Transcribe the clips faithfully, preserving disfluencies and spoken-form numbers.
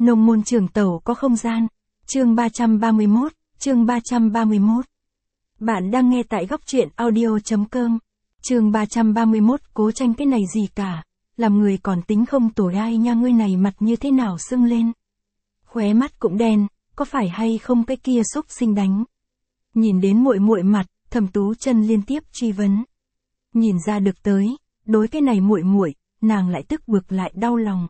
Nông môn trường tẩu có không gian. Chương ba trăm ba mươi mốt, chương ba trăm ba mươi mốt. Bạn đang nghe tại góc truyện audio chấm com. Chương ba trăm ba mươi mốt, cố tranh cái này gì cả, làm người còn tính không tồi ai nha, ngươi này mặt như thế nào sưng lên. Khóe mắt cũng đen, có phải hay không cái kia xúc sinh đánh. Nhìn đến muội muội mặt, Thẩm Tú Chân liên tiếp truy vấn. Nhìn ra được tới, đối cái này muội muội, nàng lại tức bực lại đau lòng.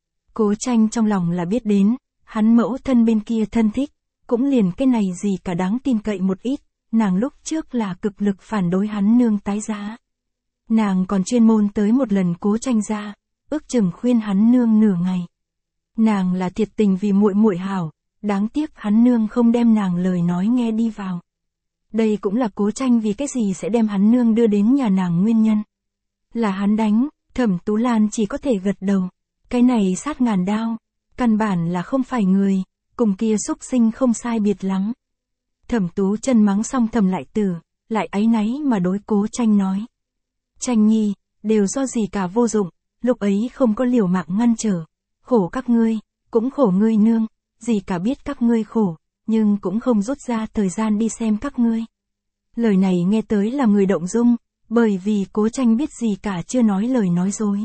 Cố tranh trong lòng là biết đến, hắn mẫu thân bên kia thân thích, cũng liền cái này gì cả đáng tin cậy một ít, nàng lúc trước là cực lực phản đối hắn nương tái giá. Nàng còn chuyên môn tới một lần cố tranh ra, ước chừng khuyên hắn nương nửa ngày. Nàng là thiệt tình vì muội muội hảo, đáng tiếc hắn nương không đem nàng lời nói nghe đi vào. Đây cũng là cố tranh vì cái gì sẽ đem hắn nương đưa đến nhà nàng nguyên nhân. Là hắn đánh, Thẩm Tú Lan chỉ có thể gật đầu. Cái này sát ngàn đao, căn bản là không phải người, cùng kia xúc sinh không sai biệt lắm. Thẩm Tú Chân mắng xong thầm lại tử, lại áy náy mà đối cố tranh nói. Tranh nhi, đều do gì cả vô dụng, lúc ấy không có liều mạng ngăn trở. Khổ các ngươi, cũng khổ ngươi nương, gì cả biết các ngươi khổ, nhưng cũng không rút ra thời gian đi xem các ngươi. Lời này nghe tới là người động dung, bởi vì cố tranh biết gì cả chưa nói lời nói dối.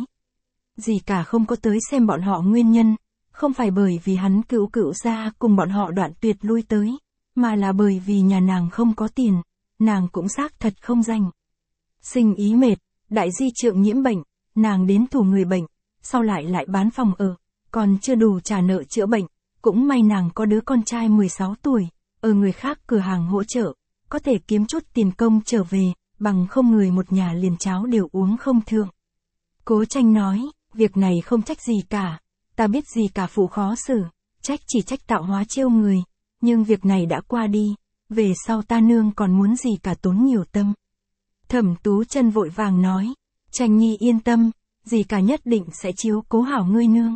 Gì cả không có tới xem bọn họ nguyên nhân, không phải bởi vì hắn cữu cữu ra cùng bọn họ đoạn tuyệt lui tới, mà là bởi vì nhà nàng không có tiền, nàng cũng xác thật không rảnh. Sinh ý mệt, đại di trượng nhiễm bệnh, nàng đến thủ người bệnh, sau lại lại bán phòng ở, còn chưa đủ trả nợ chữa bệnh, cũng may nàng có đứa con trai mười sáu tuổi, ở người khác cửa hàng hỗ trợ, có thể kiếm chút tiền công trở về, bằng không người một nhà liền cháo đều uống không thượng. Cố tranh nói, việc này không trách gì cả, ta biết gì cả phụ khó xử, trách chỉ trách tạo hóa trêu người, nhưng việc này đã qua đi, về sau ta nương còn muốn gì cả tốn nhiều tâm. Thẩm Tú Chân vội vàng nói, tranh nhi yên tâm, gì cả nhất định sẽ chiếu cố hảo ngươi nương.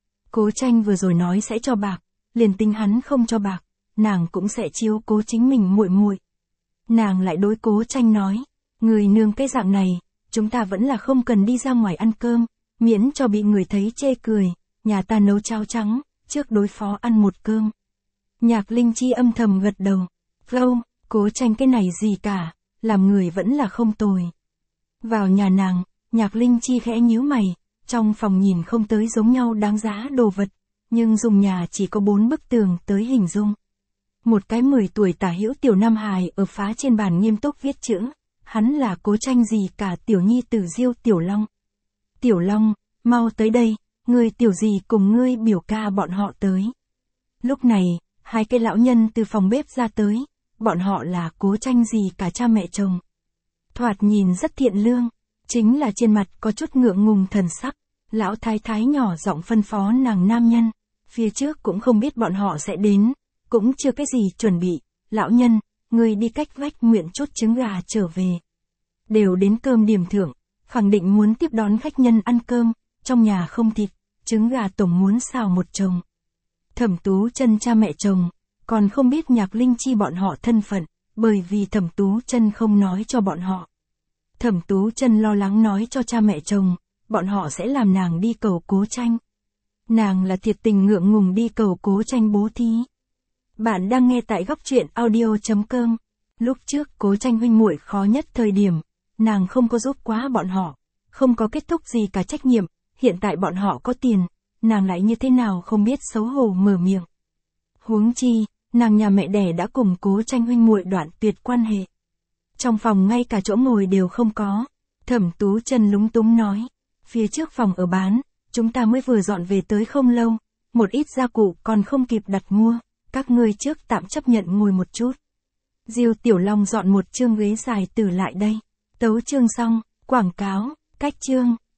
Cố tranh vừa rồi nói sẽ cho bạc, liền tính hắn không cho bạc, nàng cũng sẽ chiếu cố chính mình muội muội. Nàng lại đối cố tranh nói, người nương cái dạng này, chúng ta vẫn là không cần đi ra ngoài ăn cơm, miễn cho bị người thấy chê cười, nhà ta nấu cháo trắng, trước đối phó ăn một cơm. Nhạc Linh Chi âm thầm gật đầu, gâu, cố tranh cái này gì cả, làm người vẫn là không tồi. Vào nhà nàng, Nhạc Linh Chi khẽ nhíu mày, trong phòng nhìn không tới giống nhau đáng giá đồ vật, nhưng dùng nhà chỉ có bốn bức tường tới hình dung. Một cái mười tuổi tả hữu tiểu nam hài ở phá trên bàn nghiêm túc viết chữ, hắn là cố tranh gì cả tiểu nhi tử Diêu Tiểu Long. Tiểu Long, mau tới đây, người tiểu gì cùng ngươi biểu ca bọn họ tới. Lúc này, hai cái lão nhân từ phòng bếp ra tới, bọn họ là cố tranh gì cả cha mẹ chồng. Thoạt nhìn rất thiện lương, chính là trên mặt có chút ngượng ngùng thần sắc, lão thái thái nhỏ giọng phân phó nàng nam nhân, phía trước cũng không biết bọn họ sẽ đến, cũng chưa cái gì chuẩn bị, lão nhân, người đi cách vách nguyện chút trứng gà trở về. Đều đến cơm điểm thưởng, khẳng định muốn tiếp đón khách nhân ăn cơm, trong nhà không thịt, trứng gà tổng muốn xào một chồng. Thẩm Tú Chân cha mẹ chồng, còn không biết Nhạc Linh Chi bọn họ thân phận, bởi vì Thẩm Tú Chân không nói cho bọn họ. Thẩm Tú Chân lo lắng nói cho cha mẹ chồng, bọn họ sẽ làm nàng đi cầu cố tranh. Nàng là thiệt tình ngượng ngùng đi cầu cố tranh bố thí. Bạn đang nghe tại góc truyện audio chấm com. Lúc trước cố tranh huynh muội khó nhất thời điểm, nàng không có giúp quá bọn họ, không có kết thúc gì cả trách nhiệm, hiện tại bọn họ có tiền, nàng lại như thế nào không biết xấu hổ mở miệng. Huống chi, nàng nhà mẹ đẻ đã cùng cố tranh huynh muội đoạn tuyệt quan hệ. Trong phòng ngay cả chỗ ngồi đều không có. Thẩm Tú Chân lúng túng nói, phía trước phòng ở bán, chúng ta mới vừa dọn về tới không lâu, một ít gia cụ còn không kịp đặt mua, các ngươi trước tạm chấp nhận ngồi một chút. Diêu Tiểu Long dọn một chương ghế dài từ lại đây. Tấu chương xong, quảng cáo, cách chương.